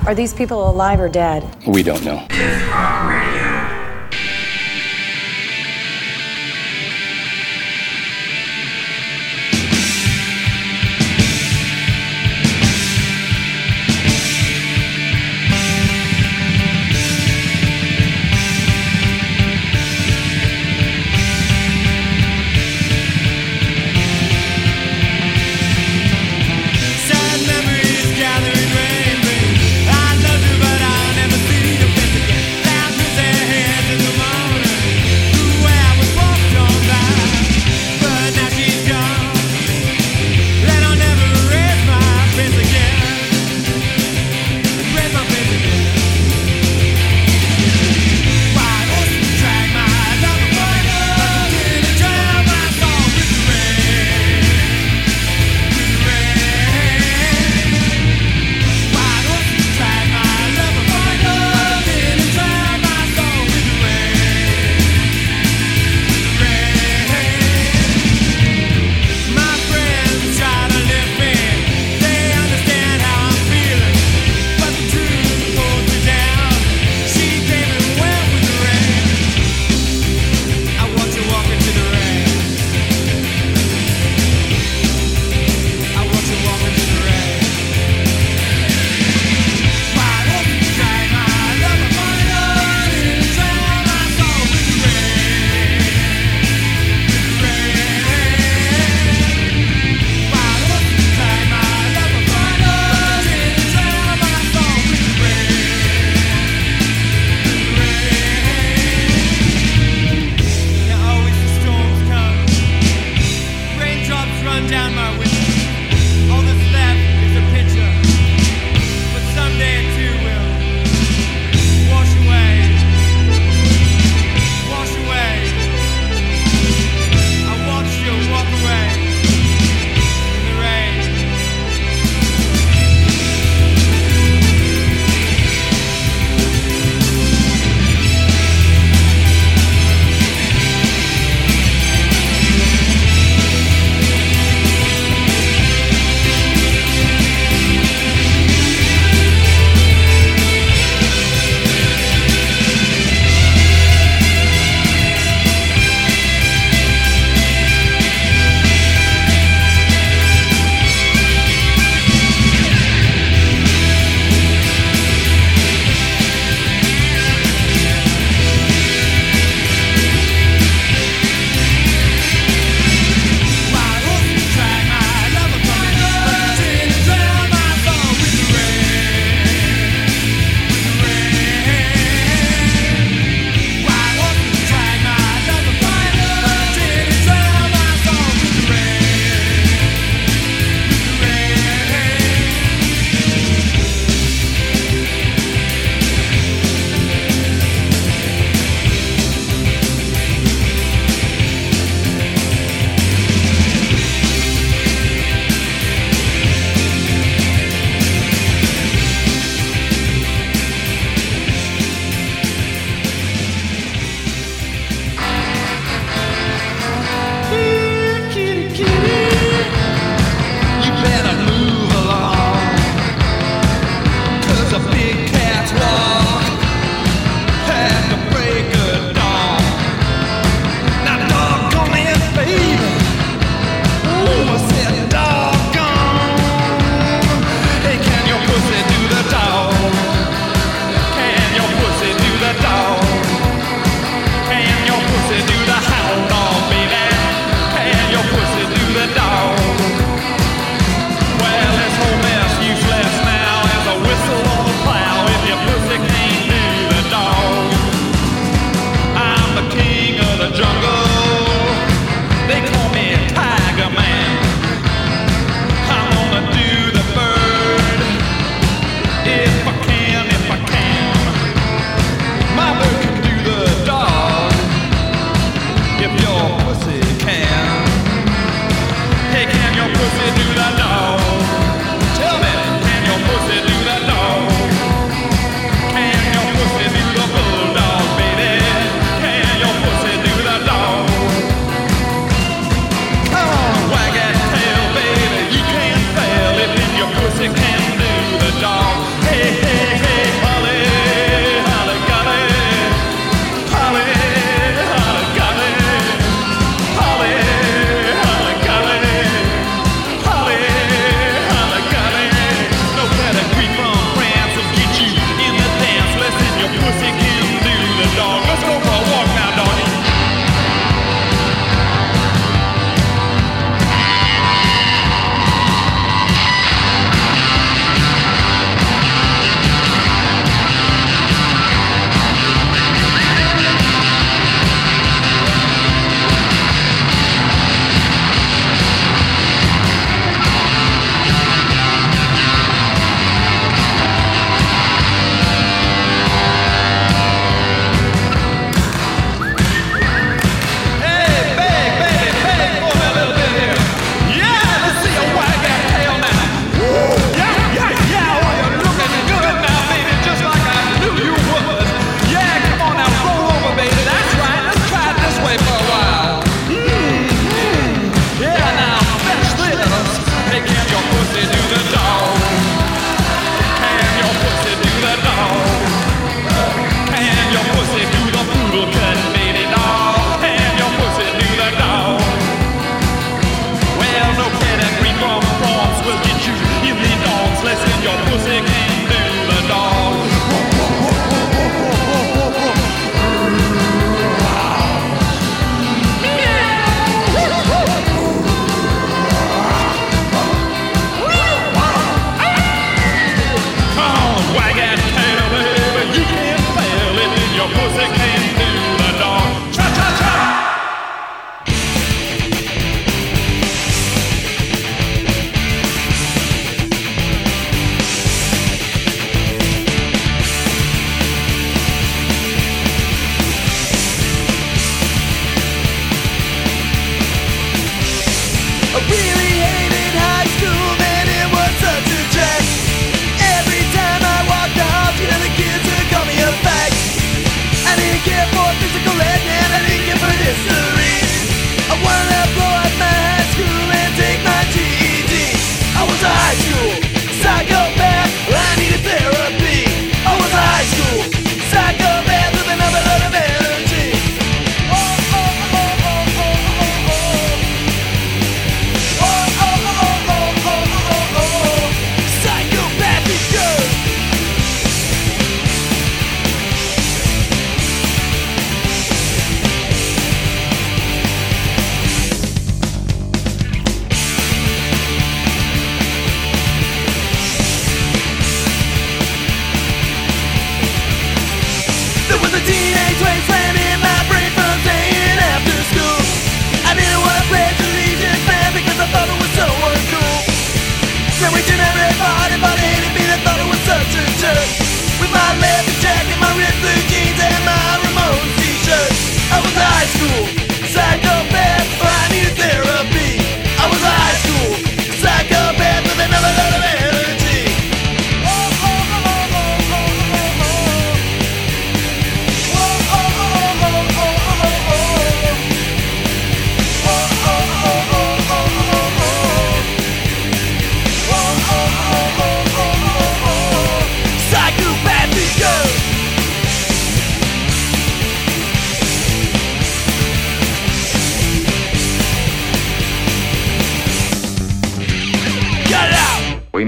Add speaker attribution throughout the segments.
Speaker 1: Are these people alive or dead?
Speaker 2: We don't know.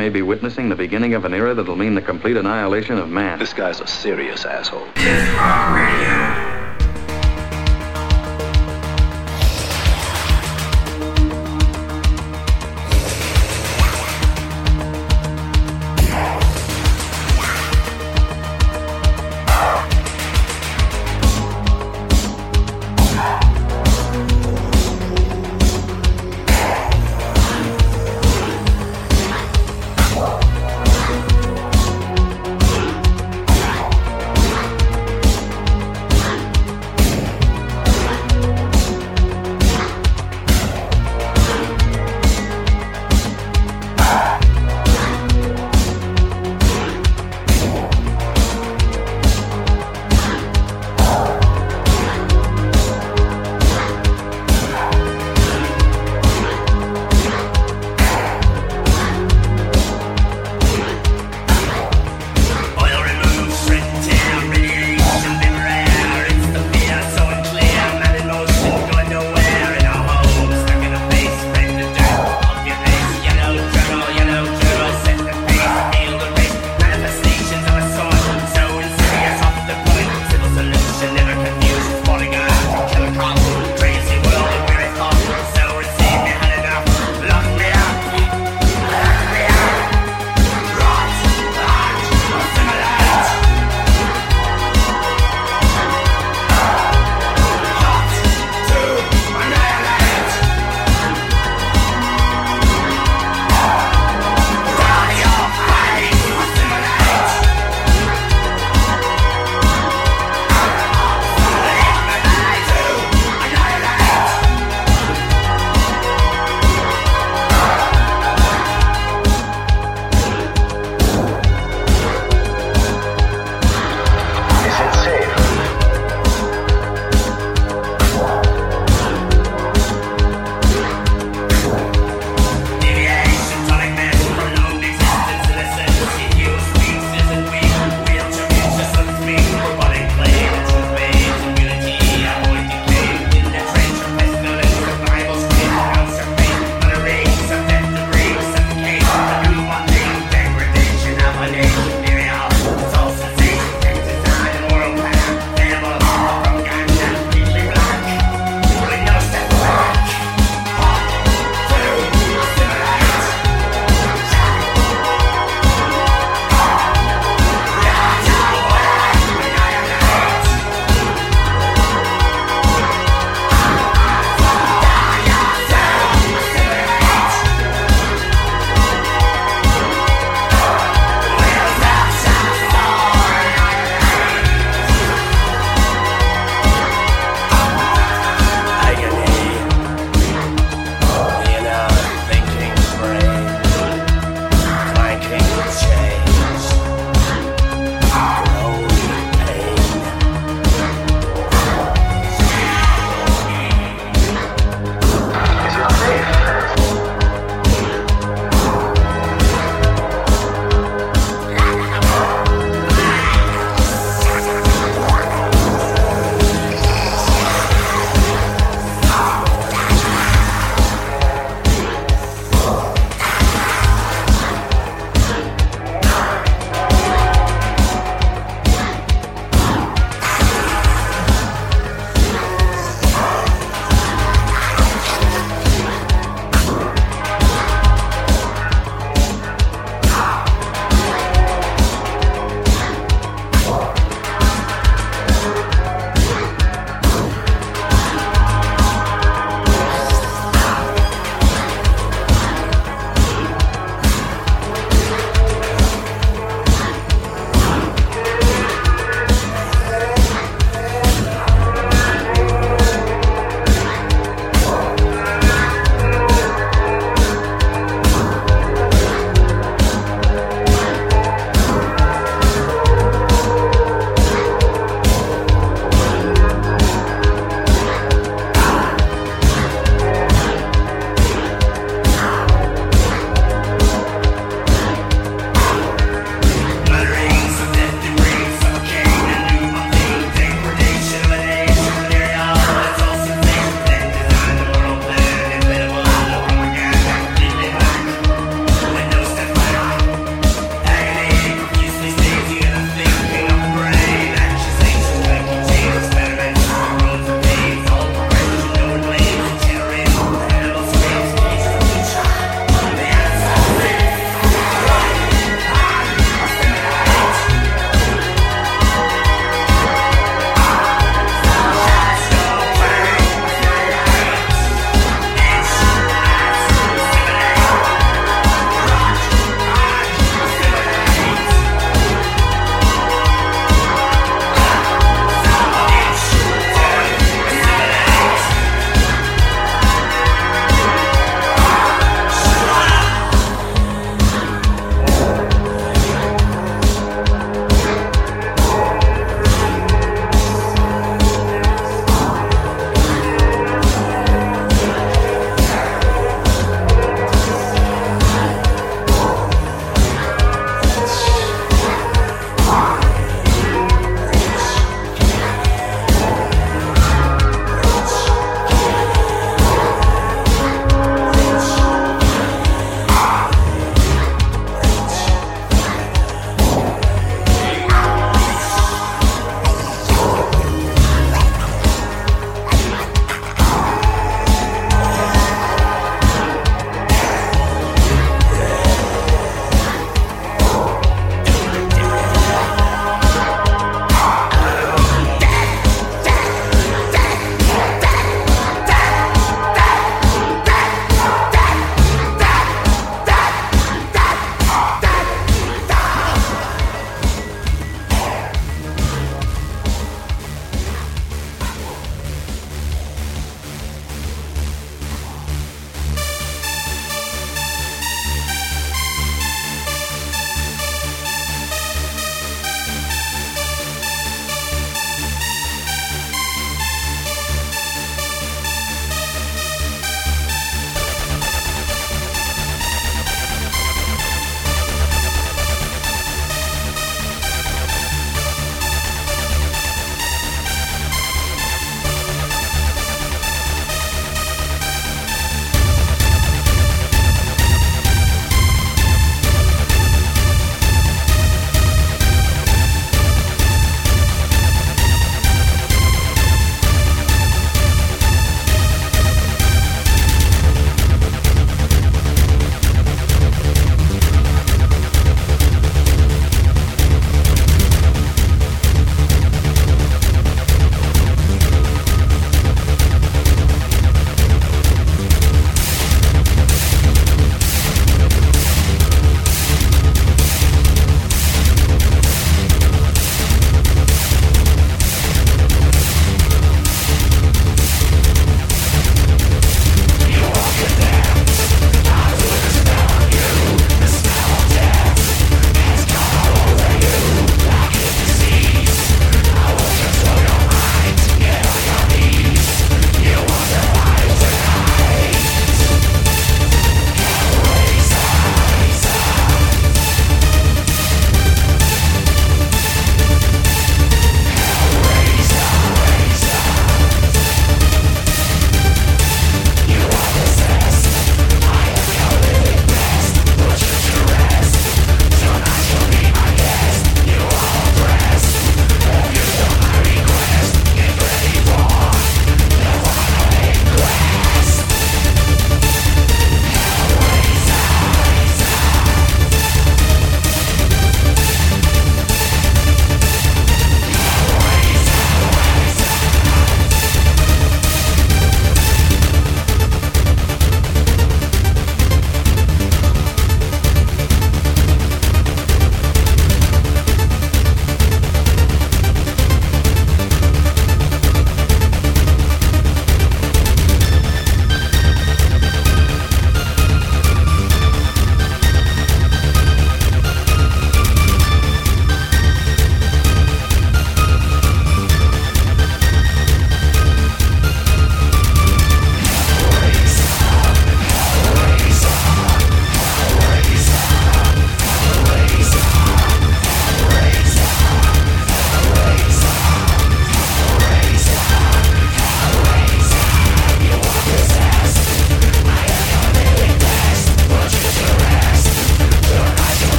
Speaker 2: may be witnessing the beginning of an era that'll mean the complete annihilation of man.
Speaker 3: This guy's a serious asshole.
Speaker 4: Rock Radio.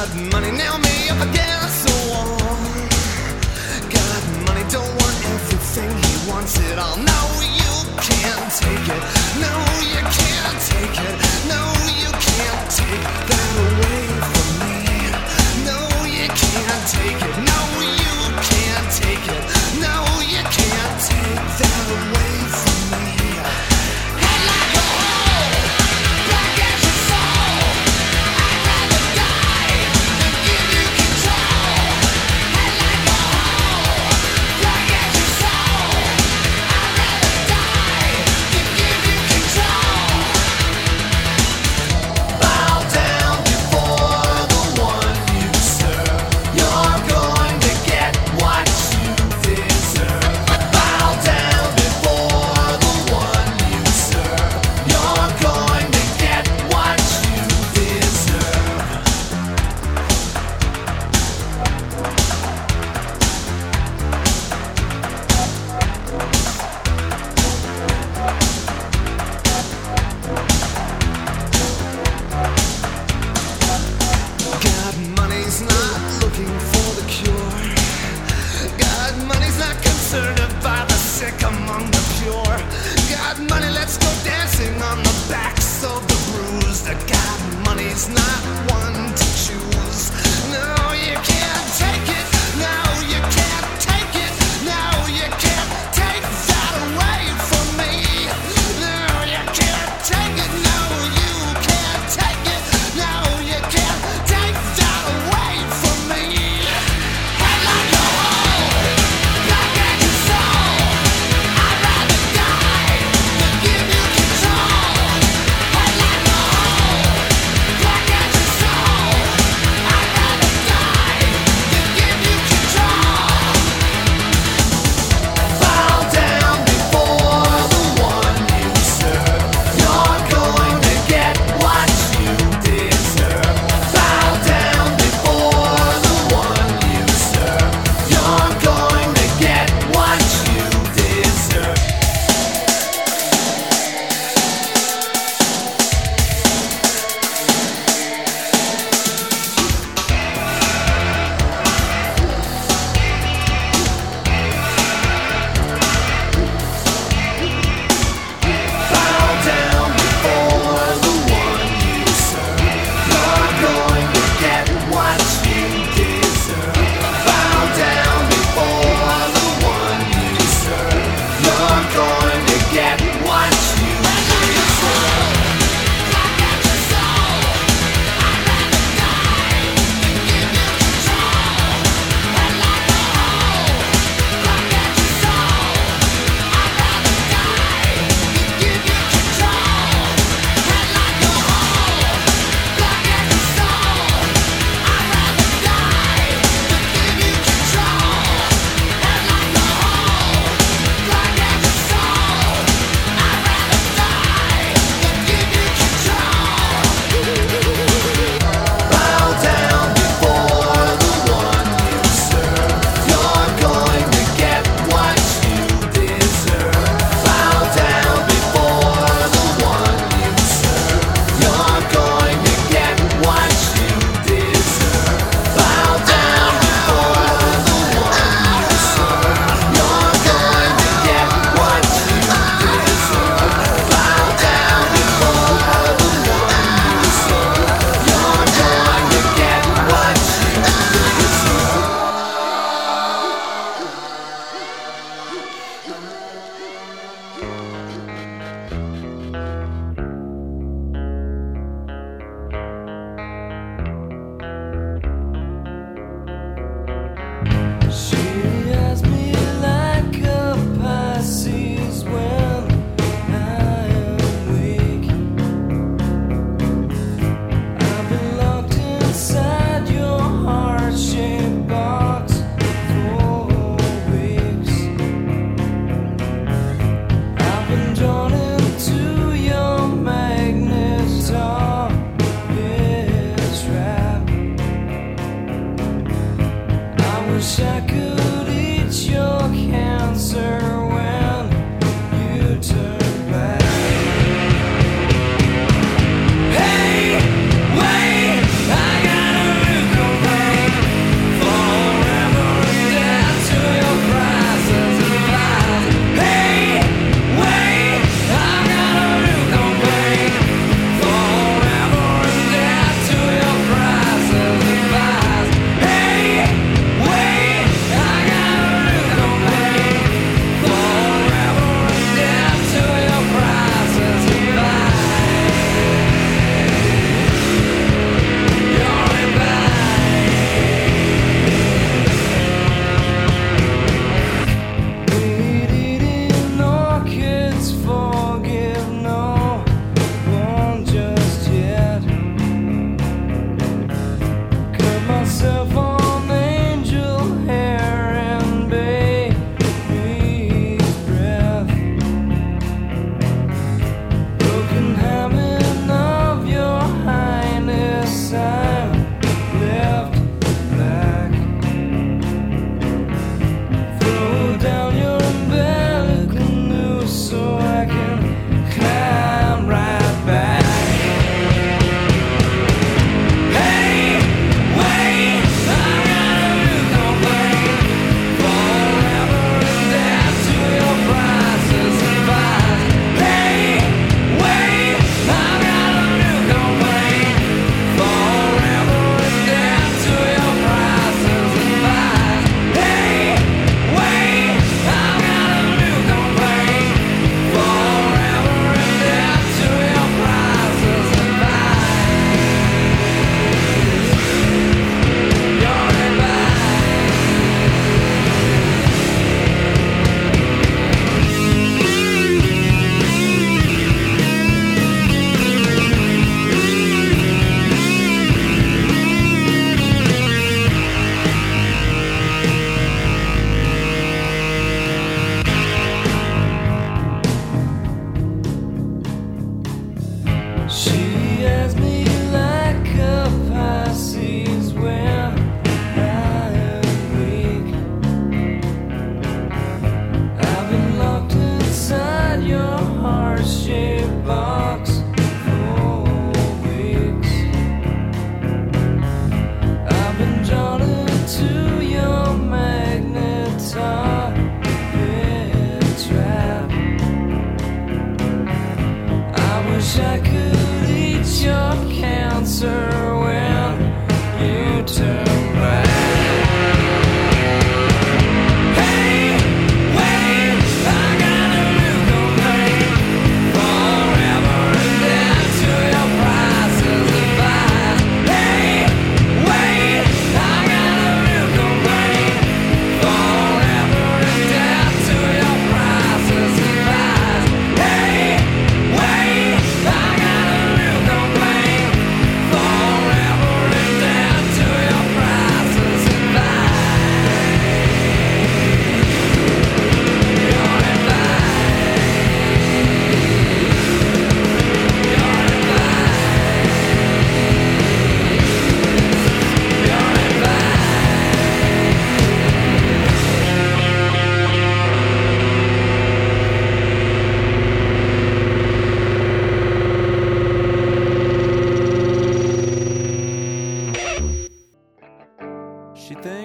Speaker 5: Got money, nail me up against the wall. Got money, don't want everything, he wants it all. No, you can't take it. No, you can't take it. No, you can't take that away from me. No, you can't take it. No, you can't take it. No, you can't take that away from me. Head like a hole, black as your soul. I'd rather die than give you control. Head like a hole, black as your soul. I'd rather die than give you control. Bow down before the one you serve. You're going to get what you deserve. Bow down before the one you serve. You're going to get what you deserve. God, money's not looking for the cure. God, money's not concerned about the sick among the pure. God, money, let's go dancing on the backs of the bruised. God, money's not one to choose. No, you can't take it. No, you can't take it. No, you can't take that away from me. No, you can't take it. No, you can't take it. No, you can't take that away from me. Head like a hole, black as your soul. I'd rather die than give you control. Head like a hole, black as your soul. I'd rather die than give you control. Bow down before the one you serve. You're going to get what you deserve. Bow down before the one you serve. You're going to get what you deserve. Bow down before the one you serve. You're going to get what you deserve. Bow down before the one you serve. You're going to get what you deserve. Black as your soul. I'd rather die than give you control. Head like a hole. Black as your soul. I'd rather die than give you control. Head like a hole. Black as your soul. I'd rather die than give you control. Head like a hole. Black as your soul. I'd rather die than give you control. Bow down before the one you serve. You're going to get what you deserve. Bow down before the one you serve. You're going to get what you deserve. Bow down before the one you serve. You're going to get what you deserve. Bow down before the one you serve. You're going to get what you deserve. She has me like a Pisces when I am weak. I've been locked inside your heart-shaped box for weeks. I've been drawn into your magnet trap. I wish I could eat your cancer when you turn back. Hey, wait, I got a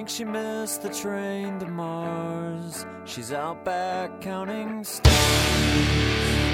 Speaker 5: thinks she missed the train to Mars. She's out back counting stars.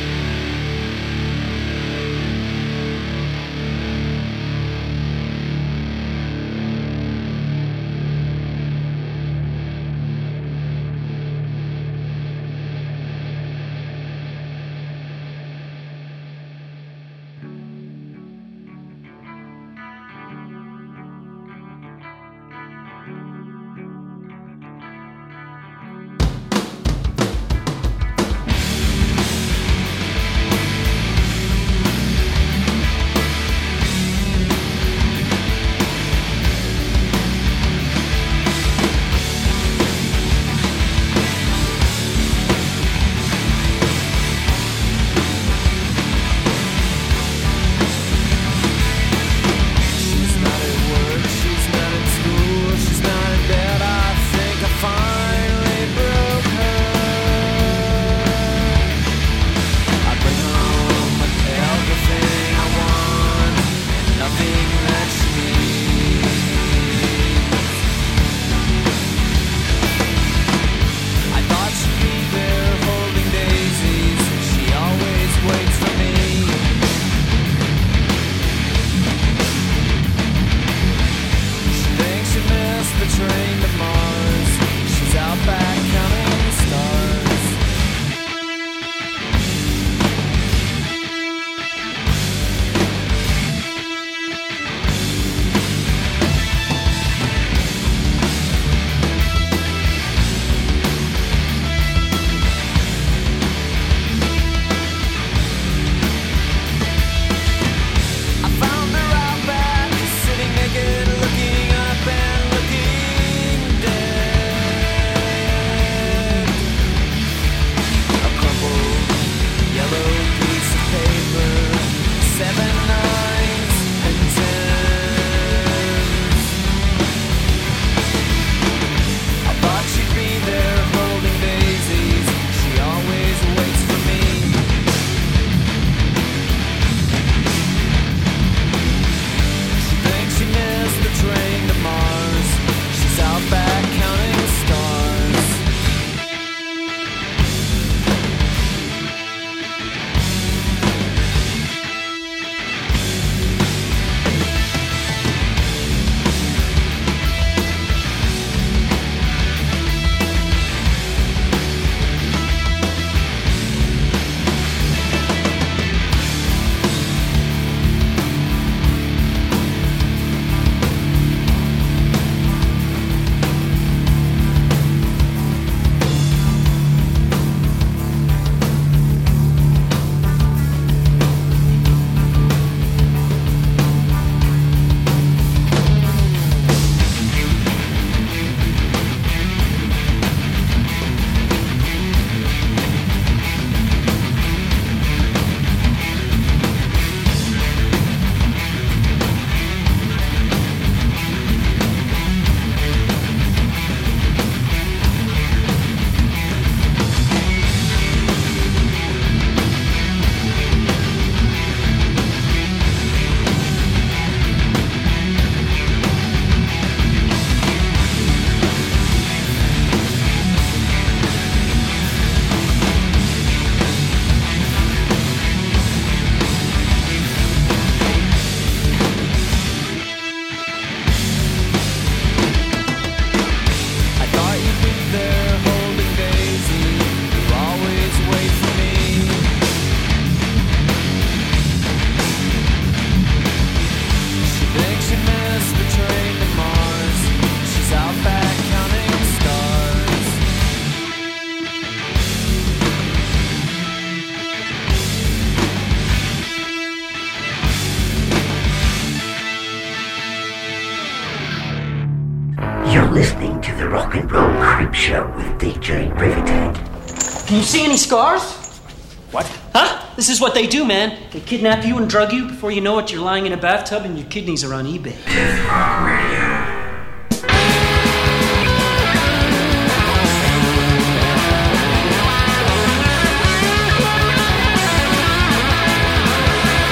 Speaker 4: You're listening to the Rock and Roll Creep Show with DJ Rivethead.
Speaker 6: Can you see any scars?
Speaker 3: What?
Speaker 6: Huh? This is what they do, man. They kidnap you and drug you. Before you know it, you're lying in a bathtub and your kidneys are on eBay.
Speaker 4: Death Rock Radio.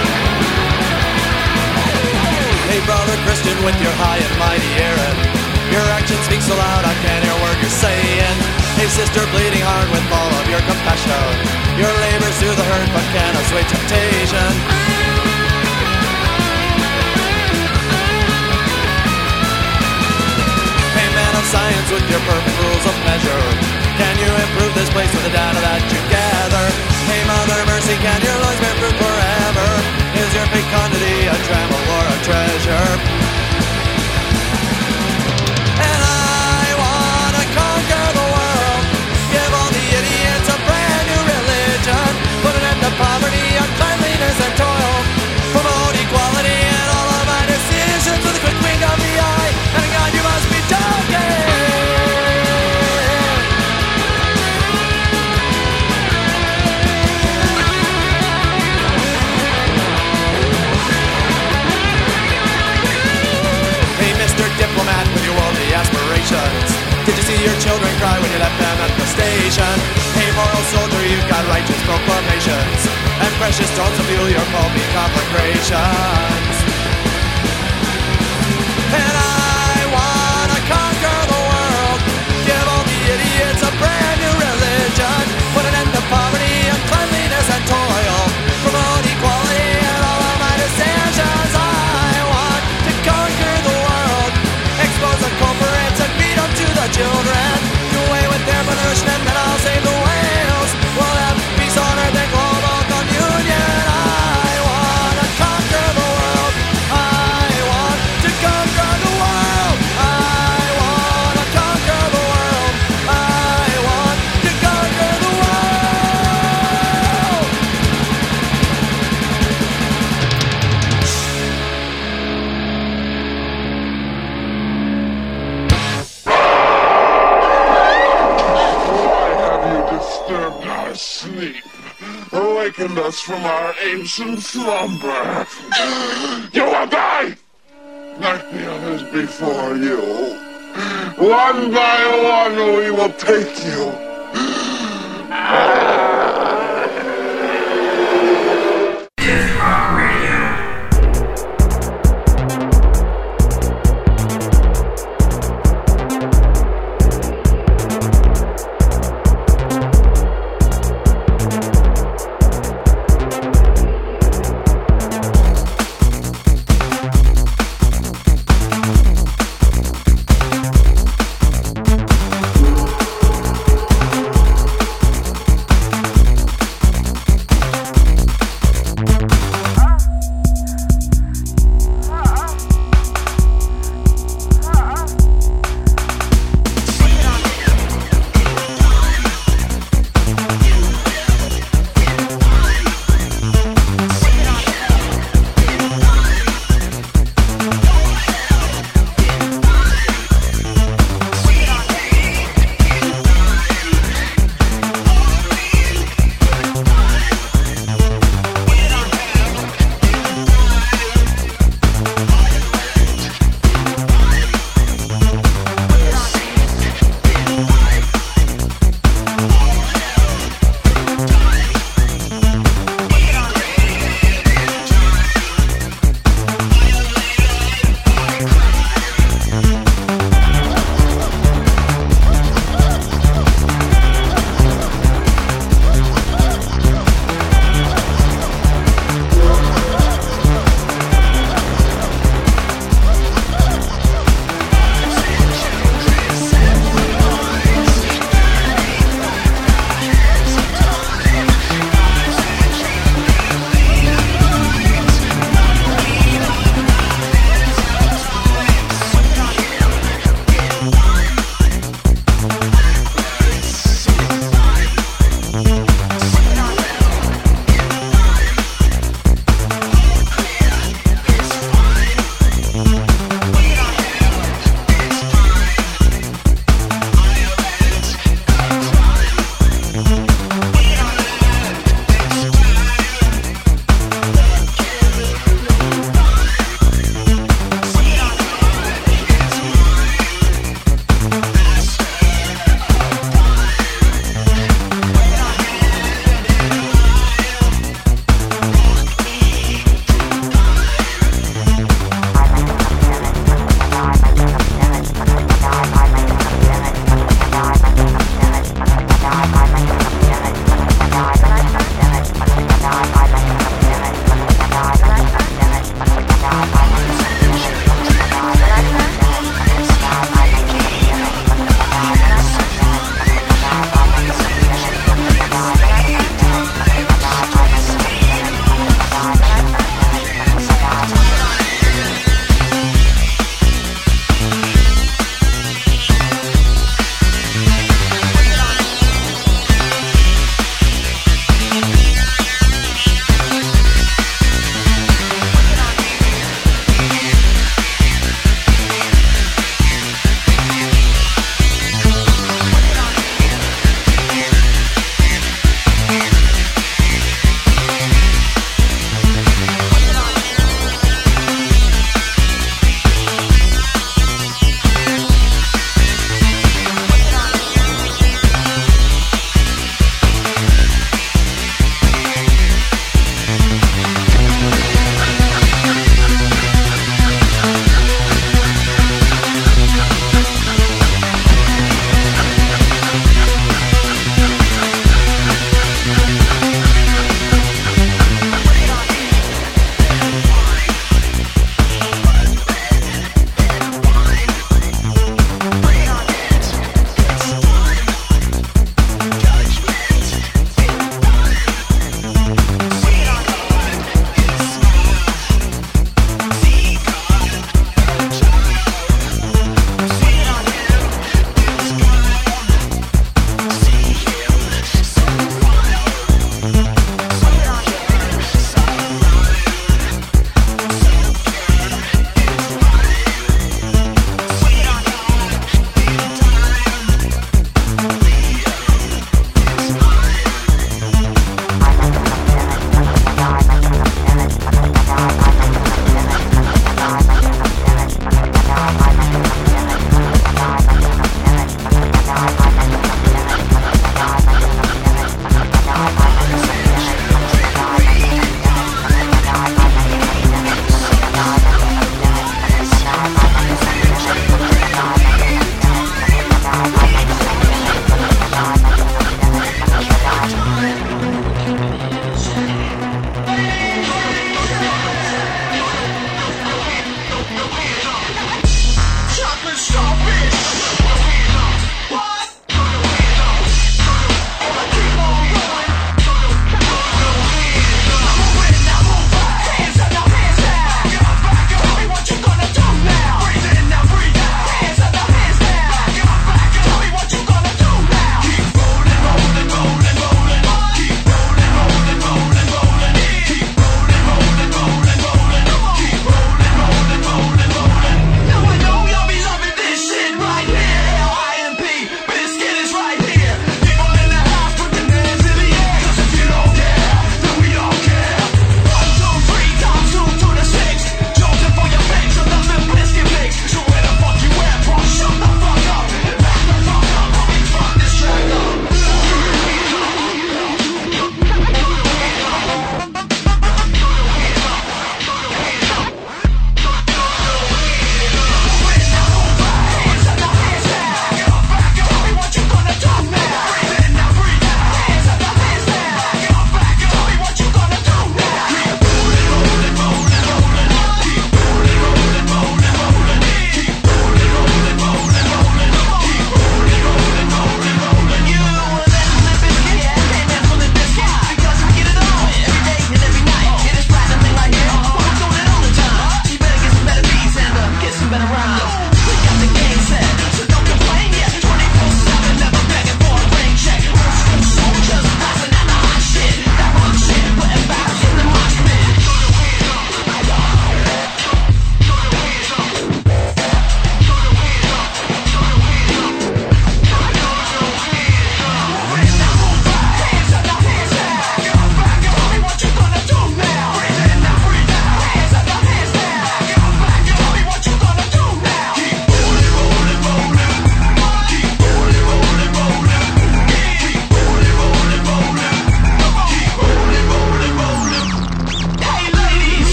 Speaker 5: Hey, brother Christian, with your high and mighty Aaron. Your action speaks so loud I can't hear a word you're saying. Hey sister, bleeding hard with all of your compassion. Your labors through the hurt but can't assuage temptation. Hey man of science with your perfect rules of measure, can you improve this place with the data that you gather? Hey Mother Mercy, can your lungs bear fruit forever? Is your fecundity a tremble or a treasure? And I wanna conquer the world, give all the idiots a brand new religion, put an end to poverty, uncleanliness and toil, promote equality in all of my decisions with a quick wink of the eye, and God, you must be joking. Diplomat with your worldly aspirations, did you see your children cry when you left them at the station? Hey moral soldier, you've got righteous proclamations, and precious stones to fuel your pulpy conflagrations. And I wanna conquer the world, give all the idiots a brand new religion, put an end to poverty, uncleanliness and toil, promote equality in all of my decisions. I want to conquer the world, expose the corporates and feed them to the children, do away with their pollution and then I'll save the whales. We'll have peace on earth and global communion. I want to conquer the world, I want to conquer the world, I want to conquer the world, I want to conquer the world.
Speaker 7: Disturbed our sleep, awakened us from our ancient slumber. You will die, like the others before you. One by one we will take you.